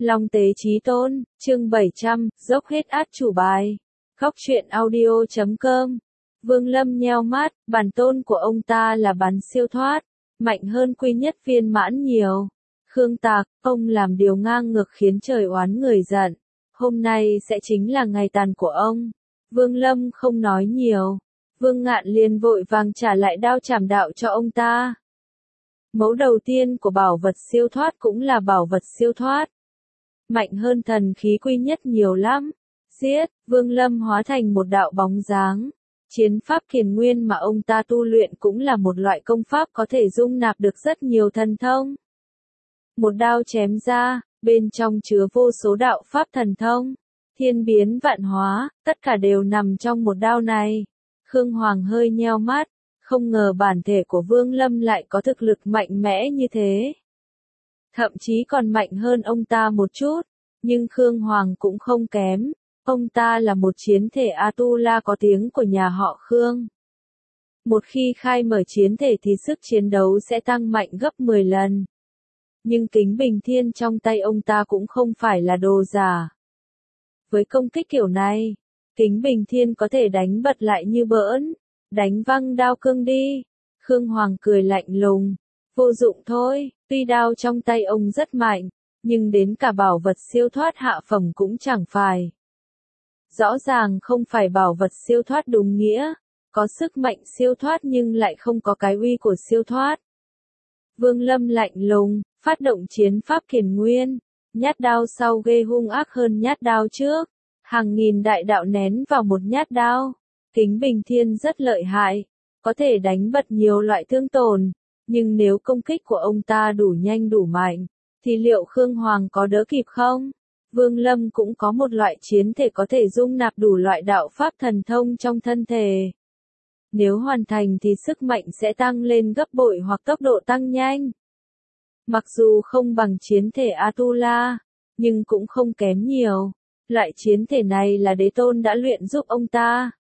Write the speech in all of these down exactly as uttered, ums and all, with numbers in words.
Long Tế Chí Tôn, chương bảy trăm, dốc hết át chủ bài. Góc truyện audio chấm com. Vương Lâm nheo mắt, bản tôn của ông ta là bán siêu thoát, mạnh hơn quy nhất viên mãn nhiều. Khương Tạc, ông làm điều ngang ngược khiến trời oán người giận. Hôm nay sẽ chính là ngày tàn của ông. Vương Lâm không nói nhiều. Vương Ngạn liền vội vàng trả lại đao trảm đạo cho ông ta. Mẫu đầu tiên của bảo vật siêu thoát cũng là bảo vật siêu thoát. Mạnh hơn thần khí quy nhất nhiều lắm. Giết, Vương Lâm hóa thành một đạo bóng dáng. Chiến pháp kiền nguyên mà ông ta tu luyện cũng là một loại công pháp có thể dung nạp được rất nhiều thần thông. Một đao chém ra, bên trong chứa vô số đạo pháp thần thông. Thiên biến vạn hóa, tất cả đều nằm trong một đao này. Khương Hoàng hơi nheo mắt, không ngờ bản thể của Vương Lâm lại có thực lực mạnh mẽ như thế. Thậm chí còn mạnh hơn ông ta một chút, nhưng Khương Hoàng cũng không kém. Ông ta là một chiến thể Atula có tiếng của nhà họ Khương. Một khi khai mở chiến thể thì sức chiến đấu sẽ tăng mạnh gấp mười lần. Nhưng kính bình thiên trong tay ông ta cũng không phải là đồ giả. Với công kích kiểu này, kính bình thiên có thể đánh bật lại như bỡn, đánh văng đao cương đi. Khương Hoàng cười lạnh lùng, vô dụng thôi, tuy đao trong tay ông rất mạnh, nhưng đến cả bảo vật siêu thoát hạ phẩm cũng chẳng phải. Rõ ràng không phải bảo vật siêu thoát đúng nghĩa, có sức mạnh siêu thoát nhưng lại không có cái uy của siêu thoát. Vương Lâm lạnh lùng, phát động chiến pháp kiền nguyên, nhát đao sau ghê hung ác hơn nhát đao trước, hàng nghìn đại đạo nén vào một nhát đao. Kính bình thiên rất lợi hại, có thể đánh bật nhiều loại thương tổn, nhưng nếu công kích của ông ta đủ nhanh đủ mạnh, thì liệu Khương Hoàng có đỡ kịp không? Vương Lâm cũng có một loại chiến thể có thể dung nạp đủ loại đạo pháp thần thông trong thân thể. Nếu hoàn thành thì sức mạnh sẽ tăng lên gấp bội hoặc tốc độ tăng nhanh. Mặc dù không bằng chiến thể Atula, nhưng cũng không kém nhiều. Loại chiến thể này là đế tôn đã luyện giúp ông ta.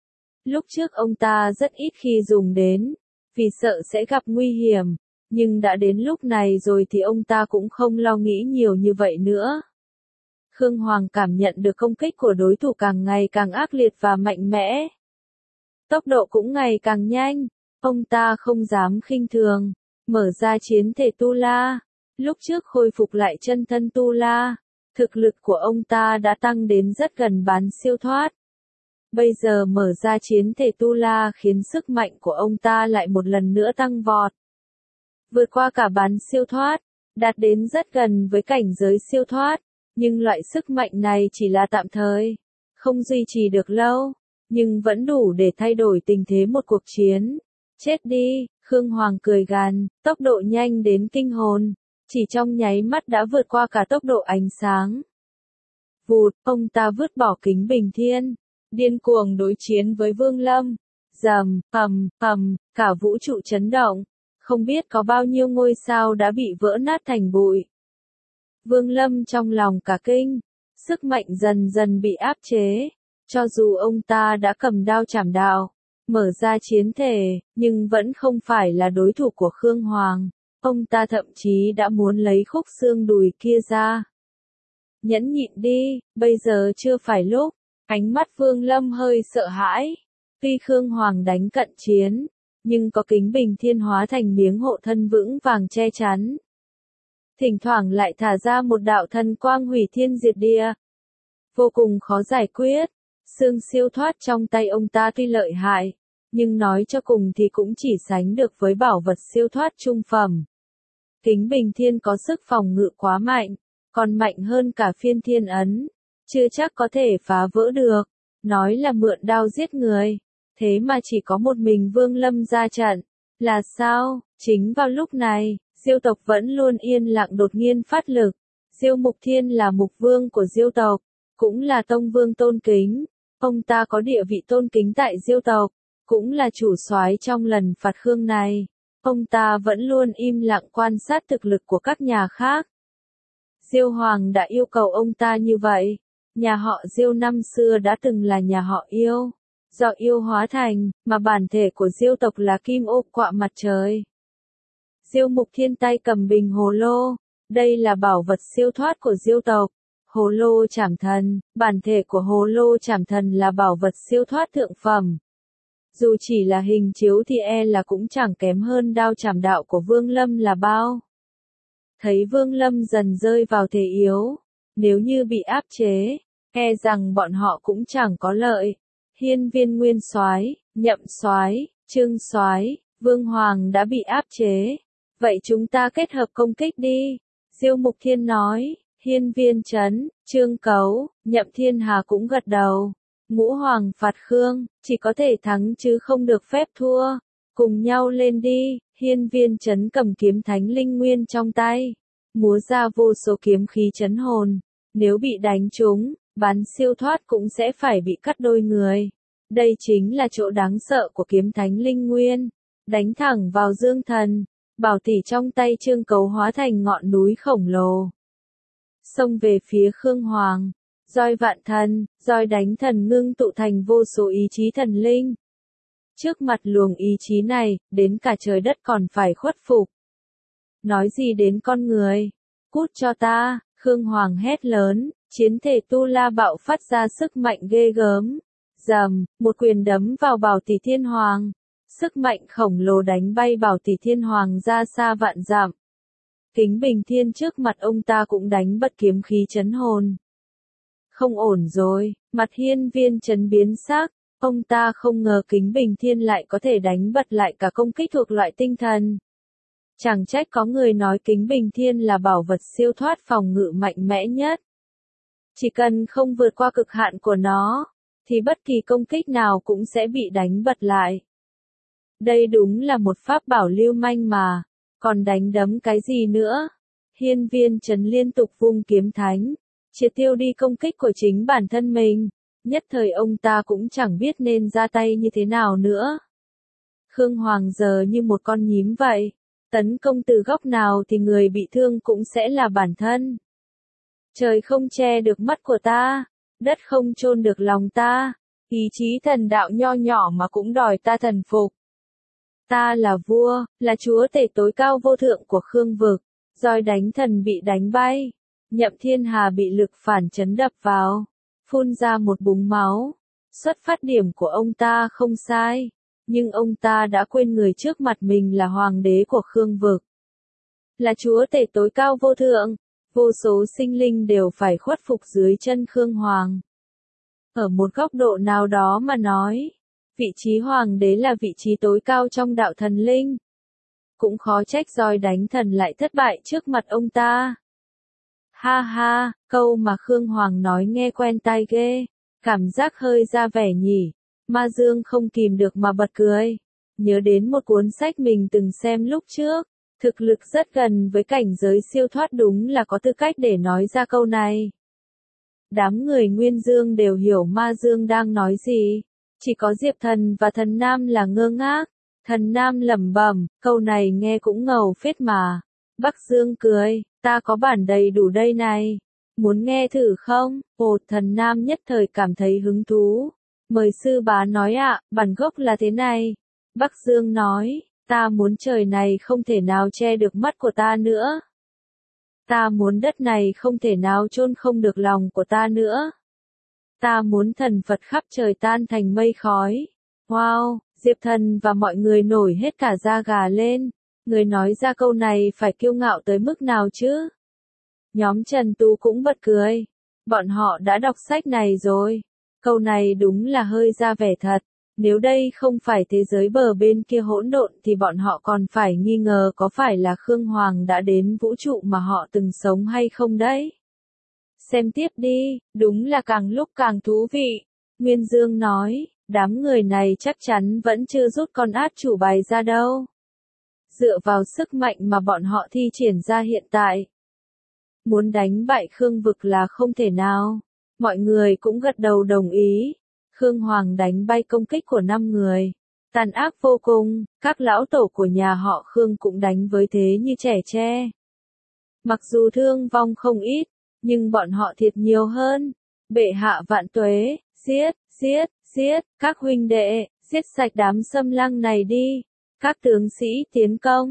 Lúc trước ông ta rất ít khi dùng đến, vì sợ sẽ gặp nguy hiểm, nhưng đã đến lúc này rồi thì ông ta cũng không lo nghĩ nhiều như vậy nữa. Khương Hoàng cảm nhận được công kích của đối thủ càng ngày càng ác liệt và mạnh mẽ. Tốc độ cũng ngày càng nhanh, ông ta không dám khinh thường, mở ra chiến thể Tu La. Lúc trước khôi phục lại chân thân Tu La, thực lực của ông ta đã tăng đến rất gần bán siêu thoát. Bây giờ mở ra chiến thể Tu La khiến sức mạnh của ông ta lại một lần nữa tăng vọt. Vượt qua cả bán siêu thoát, đạt đến rất gần với cảnh giới siêu thoát. Nhưng loại sức mạnh này chỉ là tạm thời, không duy trì được lâu, nhưng vẫn đủ để thay đổi tình thế một cuộc chiến. Chết đi, Khương Hoàng cười gằn, tốc độ nhanh đến kinh hồn, chỉ trong nháy mắt đã vượt qua cả tốc độ ánh sáng. Vụt, ông ta vứt bỏ kính bình thiên, điên cuồng đối chiến với Vương Lâm. Rầm, ầm, ầm, cả vũ trụ chấn động, không biết có bao nhiêu ngôi sao đã bị vỡ nát thành bụi. Vương Lâm trong lòng cả kinh, sức mạnh dần dần bị áp chế, cho dù ông ta đã cầm đao trảm đạo, mở ra chiến thể, nhưng vẫn không phải là đối thủ của Khương Hoàng, ông ta thậm chí đã muốn lấy khúc xương đùi kia ra. Nhẫn nhịn đi, bây giờ chưa phải lúc, ánh mắt Vương Lâm hơi sợ hãi, tuy Khương Hoàng đánh cận chiến, nhưng có kính bình thiên hóa thành miếng hộ thân vững vàng che chắn. Thỉnh thoảng lại thả ra một đạo thần quang hủy thiên diệt địa. Vô cùng khó giải quyết, xương siêu thoát trong tay ông ta tuy lợi hại, nhưng nói cho cùng thì cũng chỉ sánh được với bảo vật siêu thoát trung phẩm. Kính bình thiên có sức phòng ngự quá mạnh, còn mạnh hơn cả phiên thiên ấn, chưa chắc có thể phá vỡ được, nói là mượn đao giết người, thế mà chỉ có một mình Vương Lâm ra trận, là sao? Chính vào lúc này, Diêu tộc vẫn luôn yên lặng đột nhiên phát lực. Diêu Mục Thiên là mục vương của Diêu tộc, cũng là tông vương tôn kính. Ông ta có địa vị tôn kính tại Diêu tộc, cũng là chủ soái trong lần phạt Khương này. Ông ta vẫn luôn im lặng quan sát thực lực của các nhà khác. Diêu Hoàng đã yêu cầu ông ta như vậy. Nhà họ Diêu năm xưa đã từng là nhà họ yêu. Do yêu hóa thành, mà bản thể của Diêu tộc là kim ô quạ mặt trời. Diêu Mục Thiên tay cầm bình hồ lô, Đây là bảo vật siêu thoát của Diêu tộc. Hồ lô trảm thần, bản thể của hồ lô trảm thần là bảo vật siêu thoát thượng phẩm. Dù chỉ là hình chiếu thì e là cũng chẳng kém hơn đao trảm đạo của Vương Lâm là bao. Thấy Vương Lâm dần rơi vào thế yếu, nếu như bị áp chế, e rằng bọn họ cũng chẳng có lợi. Hiên Viên Nguyên Soái, Nhậm Soái, Trương Soái, Vương Hoàng đã bị áp chế, vậy chúng ta kết hợp công kích đi. Diêu Mục Thiên nói. Hiên Viên Trấn, Trương Cấu, Nhậm Thiên Hà cũng gật đầu. Ngũ Hoàng phạt Khương, chỉ có thể thắng chứ không được phép thua. Cùng nhau lên đi. Hiên Viên Trấn cầm kiếm thánh linh nguyên trong tay, múa ra vô số kiếm khí chấn hồn. Nếu bị đánh trúng, bắn siêu thoát cũng sẽ phải bị cắt đôi người. Đây chính là chỗ đáng sợ của kiếm thánh linh nguyên. Đánh thẳng vào Dương Thần, bảo tỷ trong tay Trương Cấu hóa thành ngọn núi khổng lồ. Xông về phía Khương Hoàng, roi vạn thần, roi đánh thần ngưng tụ thành vô số ý chí thần linh. Trước mặt luồng ý chí này, đến cả trời đất còn phải khuất phục. Nói gì đến con người? Cút cho ta, Khương Hoàng hét lớn, chiến thể tu la bạo phát ra sức mạnh ghê gớm. Rầm, một quyền đấm vào Bảo Tỷ Thiên Hoàng. Sức mạnh khổng lồ đánh bay Bảo Tỷ Thiên Hoàng ra xa vạn dặm. Kính Bình Thiên trước mặt ông ta cũng đánh bật kiếm khí chấn hồn. Không ổn rồi, mặt Hiên Viên Trấn biến sắc, ông ta không ngờ Kính Bình Thiên lại có thể đánh bật lại cả công kích thuộc loại tinh thần. Chẳng trách có người nói Kính Bình Thiên là bảo vật siêu thoát phòng ngự mạnh mẽ nhất. Chỉ cần không vượt qua cực hạn của nó, thì bất kỳ công kích nào cũng sẽ bị đánh bật lại. Đây đúng là một pháp bảo lưu manh mà, còn đánh đấm cái gì nữa? Hiên Viên Trấn liên tục vung kiếm thánh, triệt tiêu đi công kích của chính bản thân mình, nhất thời ông ta cũng chẳng biết nên ra tay như thế nào nữa. Khương Hoàng giờ như một con nhím vậy, tấn công từ góc nào thì người bị thương cũng sẽ là bản thân. Trời không che được mắt của ta, đất không chôn được lòng ta, ý chí thần đạo nho nhỏ mà cũng đòi ta thần phục. Ta là vua, là chúa tể tối cao vô thượng của Khương vực, roi đánh thần bị đánh bay, Nhậm Thiên Hà bị lực phản chấn đập vào, phun ra một búng máu. Xuất phát điểm của ông ta không sai, nhưng ông ta đã quên người trước mặt mình là hoàng đế của Khương vực, là chúa tể tối cao vô thượng, vô số sinh linh đều phải khuất phục dưới chân Khương Hoàng. Ở một góc độ nào đó mà nói, vị trí hoàng đế là vị trí tối cao trong đạo thần linh. Cũng khó trách roi đánh thần lại thất bại trước mặt ông ta. Ha ha, câu mà Khương Hoàng nói nghe quen tai ghê, cảm giác hơi ra vẻ nhỉ. Ma Dương không kìm được mà bật cười, nhớ đến một cuốn sách mình từng xem lúc trước, thực lực rất gần với cảnh giới siêu thoát đúng là có tư cách để nói ra câu này. Đám người Nguyên Dương đều hiểu Ma Dương đang nói gì, chỉ có Diệp Thần và Thần Nam là ngơ ngác. Thần Nam lẩm bẩm, câu này nghe cũng ngầu phết mà. Bắc Dương cười, ta có bản đầy đủ đây này. Muốn nghe thử không? Ồ, Thần Nam nhất thời cảm thấy hứng thú. Mời sư bá nói ạ, bản gốc là thế này. Bắc Dương nói, ta muốn trời này không thể nào che được mắt của ta nữa. Ta muốn đất này không thể nào chôn không được lòng của ta nữa. Ta muốn thần Phật khắp trời tan thành mây khói. Wow, Diệp Thần và mọi người nổi hết cả da gà lên. Người nói ra câu này phải kiêu ngạo tới mức nào chứ? Nhóm Trần Tú cũng bật cười. Bọn họ đã đọc sách này rồi. Câu này đúng là hơi ra vẻ thật. Nếu đây không phải thế giới bờ bên kia hỗn độn thì bọn họ còn phải nghi ngờ có phải là Khương Hoàng đã đến vũ trụ mà họ từng sống hay không đấy. Xem tiếp đi, đúng là càng lúc càng thú vị. Nguyên Dương nói, đám người này chắc chắn vẫn chưa rút con át chủ bài ra đâu. Dựa vào sức mạnh mà bọn họ thi triển ra hiện tại, muốn đánh bại Khương vực là không thể nào. Mọi người cũng gật đầu đồng ý. Khương Hoàng đánh bay công kích của năm người. Tàn ác vô cùng, các lão tổ của nhà họ Khương cũng đánh với thế như trẻ tre. Mặc dù thương vong không ít, nhưng bọn họ thiệt nhiều hơn. Bệ hạ vạn tuế, giết, giết, giết, các huynh đệ, giết sạch đám xâm lăng này đi. Các tướng sĩ tiến công.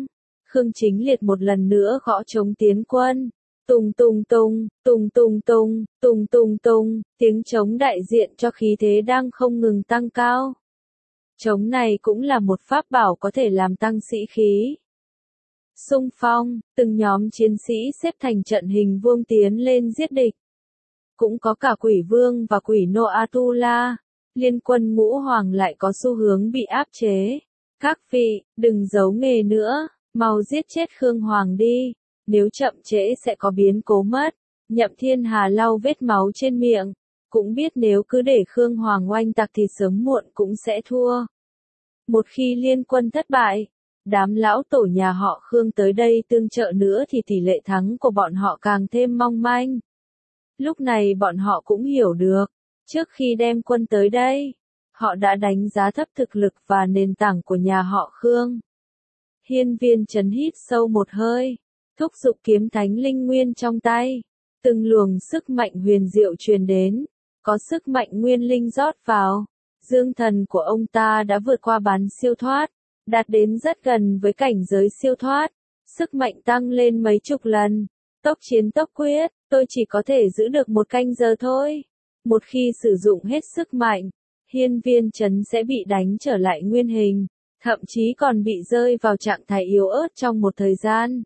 Khương Chính Liệt một lần nữa gõ trống tiến quân. Tung tung tung, tung tung tung, tung tung tung, tiếng trống đại diện cho khí thế đang không ngừng tăng cao. Trống này cũng là một pháp bảo có thể làm tăng sĩ khí. Xung phong, từng nhóm chiến sĩ xếp thành trận hình vuông tiến lên giết địch. Cũng có cả quỷ vương và quỷ nô Atula. Liên quân ngũ hoàng lại có xu hướng bị áp chế. Các vị, đừng giấu nghề nữa, mau giết chết Khương Hoàng đi. Nếu chậm trễ sẽ có biến cố mất. Nhậm Thiên Hà lau vết máu trên miệng. Cũng biết nếu cứ để Khương Hoàng oanh tạc thì sớm muộn cũng sẽ thua. Một khi liên quân thất bại, đám lão tổ nhà họ Khương tới đây tương trợ nữa thì tỷ lệ thắng của bọn họ càng thêm mong manh. Lúc này bọn họ cũng hiểu được, trước khi đem quân tới đây, họ đã đánh giá thấp thực lực và nền tảng của nhà họ Khương. Hiên Viên Trấn hít sâu một hơi, thúc giục kiếm thánh linh nguyên trong tay, từng luồng sức mạnh huyền diệu truyền đến, có sức mạnh nguyên linh rót vào. Dương thần của ông ta đã vượt qua bán siêu thoát, đạt đến rất gần với cảnh giới siêu thoát, sức mạnh tăng lên mấy chục lần. Tốc chiến tốc quyết, tôi chỉ có thể giữ được một canh giờ thôi. Một khi sử dụng hết sức mạnh, Hiên Viên Trấn sẽ bị đánh trở lại nguyên hình, thậm chí còn bị rơi vào trạng thái yếu ớt trong một thời gian.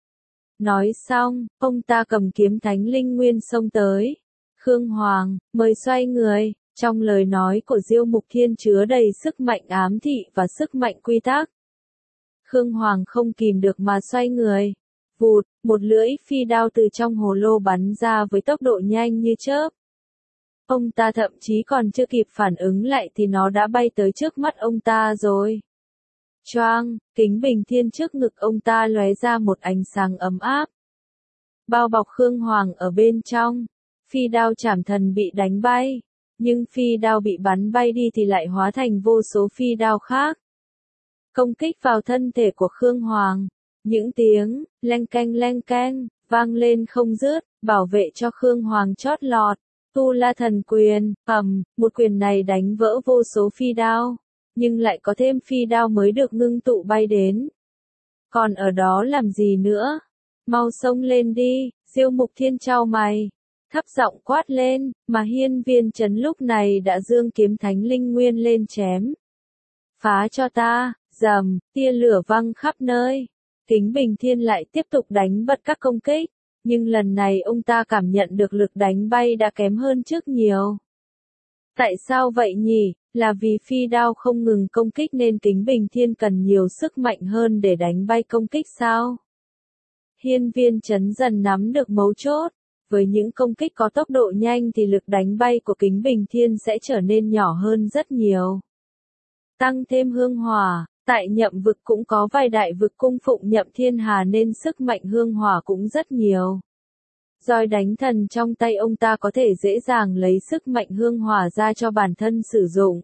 Nói xong, ông ta cầm kiếm thánh linh nguyên xông tới. Khương Hoàng, mời xoay người. Trong lời nói của Diêu Mục Thiên chứa đầy sức mạnh ám thị và sức mạnh quy tắc. Khương Hoàng không kìm được mà xoay người. Vụt, một lưỡi phi đao từ trong hồ lô bắn ra với tốc độ nhanh như chớp. Ông ta thậm chí còn chưa kịp phản ứng lại thì nó đã bay tới trước mắt ông ta rồi. Choang, kính bình thiên trước ngực ông ta lóe ra một ánh sáng ấm áp. Bao bọc Khương Hoàng ở bên trong, phi đao chảm thần bị đánh bay. Nhưng phi đao bị bắn bay đi thì lại hóa thành vô số phi đao khác. Công kích vào thân thể của Khương Hoàng. Những tiếng, leng keng leng keng, vang lên không dứt, bảo vệ cho Khương Hoàng chót lọt. Tu La Thần Quyền, ầm, một quyền này đánh vỡ vô số phi đao. Nhưng lại có thêm phi đao mới được ngưng tụ bay đến. Còn ở đó làm gì nữa? Mau xông lên đi, Diêu Mục Thiên chau mày. Thấp giọng quát lên, mà Hiên Viên Trấn lúc này đã dương kiếm thánh linh nguyên lên chém. Phá cho ta, rầm, tia lửa văng khắp nơi. Kính Bình Thiên lại tiếp tục đánh bật các công kích, nhưng lần này ông ta cảm nhận được lực đánh bay đã kém hơn trước nhiều. Tại sao vậy nhỉ? Là vì phi đao không ngừng công kích nên Kính Bình Thiên cần nhiều sức mạnh hơn để đánh bay công kích sao? Hiên Viên Trấn dần nắm được mấu chốt. Với những công kích có tốc độ nhanh thì lực đánh bay của Kính Bình Thiên sẽ trở nên nhỏ hơn rất nhiều. Tăng thêm hương hỏa, tại Nhậm vực cũng có vài đại vực cung phụng Nhậm Thiên Hà nên sức mạnh hương hỏa cũng rất nhiều. Roi đánh thần trong tay ông ta có thể dễ dàng lấy sức mạnh hương hỏa ra cho bản thân sử dụng.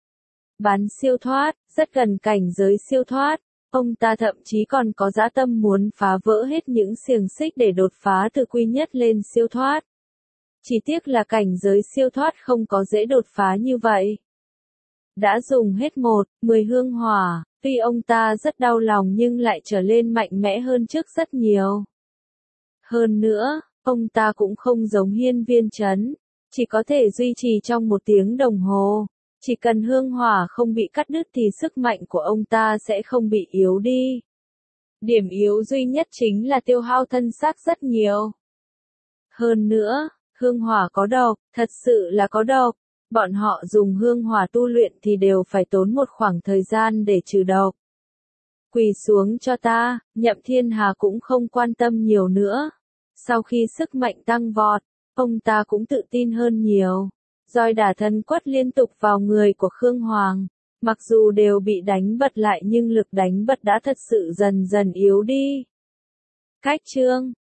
Bán siêu thoát, rất gần cảnh giới siêu thoát. Ông ta thậm chí còn có dã tâm muốn phá vỡ hết những xiềng xích để đột phá từ quy nhất lên siêu thoát. Chỉ tiếc là cảnh giới siêu thoát không có dễ đột phá như vậy. Đã dùng hết một, mười hương hỏa, tuy ông ta rất đau lòng nhưng lại trở lên mạnh mẽ hơn trước rất nhiều. Hơn nữa, ông ta cũng không giống Hiên Viên Trấn, chỉ có thể duy trì trong một tiếng đồng hồ. Chỉ cần hương hỏa không bị cắt đứt thì sức mạnh của ông ta sẽ không bị yếu đi. Điểm yếu duy nhất chính là tiêu hao thân xác rất nhiều. Hơn nữa, hương hỏa có độc, thật sự là có độc. Bọn họ dùng hương hỏa tu luyện thì đều phải tốn một khoảng thời gian để trừ độc. Quỳ xuống cho ta, Nhậm Thiên Hà cũng không quan tâm nhiều nữa. Sau khi sức mạnh tăng vọt, ông ta cũng tự tin hơn nhiều. Roi đả thân quất liên tục vào người của Khương Hoàng. Mặc dù đều bị đánh bật lại nhưng lực đánh bật đã thật sự dần dần yếu đi. Cách chương